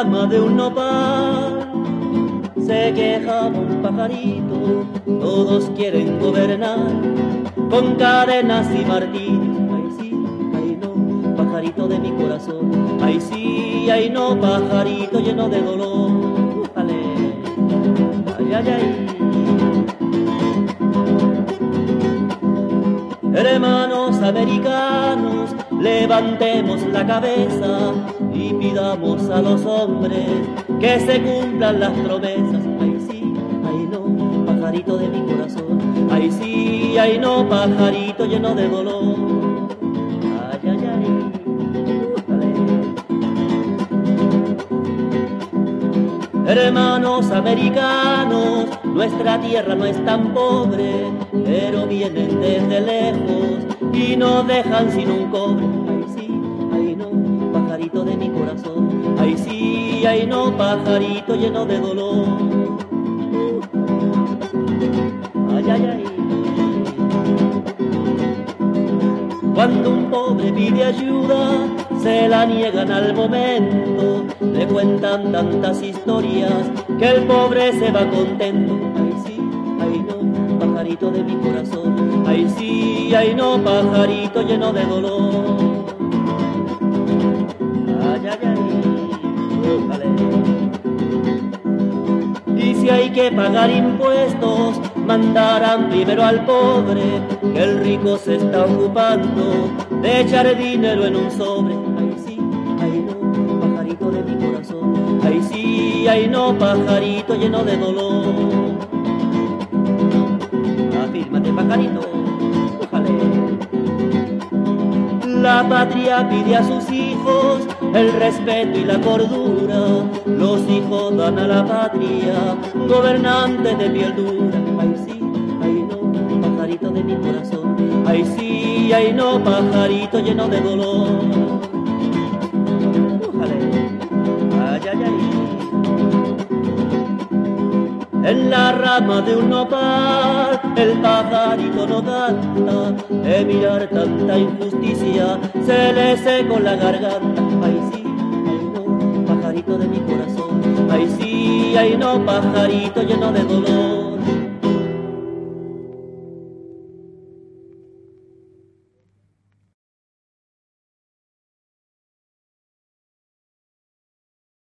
rama de un nopal se quejaba un pajarito, todos quieren gobernar con cadenas y martillos. Ay sí, ay no, pajarito de mi corazón. Ay sí, ay no, pajarito lleno de dolor. Ufale, ay, ay, ay. Hermanos americanos, levantemos la cabeza y pidamos a los hombres que se cumplan las promesas. Ay sí, ay no, pajarito de mi corazón. Ay sí, ay no, pajarito lleno de dolor. Ay, ay, ay. Hermanos americanos, nuestra tierra no es tan pobre, pero vienen desde lejos y nos dejan sin un cobre. Ay sí, ay no, pajarito de mi corazón. Ay sí, ay no, pajarito lleno de dolor. Ay, ay, ay. Cuando un pobre pide ayuda, se la niegan al momento. Le cuentan tantas historias que el pobre se va contento. Ay sí, ay no, pajarito de mi corazón. Ay sí, ay no, pajarito lleno de dolor. Ay, ay, ay, vale. Y si hay que pagar impuestos, mandarán primero al pobre, que el rico se está ocupando de echar dinero en un sobre. Ay sí, ay no, pajarito de mi corazón. Ay sí, ay no, pajarito lleno de dolor. Afírmate, pajarito, ojalá. La patria pide a sus hijos el respeto y la cordura. Los hijos dan a la patria gobernantes de piel dura. Ay sí, ay no, pajarito de mi corazón. Ay sí, ay no, pajarito lleno de dolor. Ojalá, ay, ay, ay. En la rama de un nopal el pajarito no canta, de mirar tanta injusticia se le secó la garganta. Ay sí, ay no, pajarito de mi corazón. Ay sí, ay no, pajarito lleno de dolor.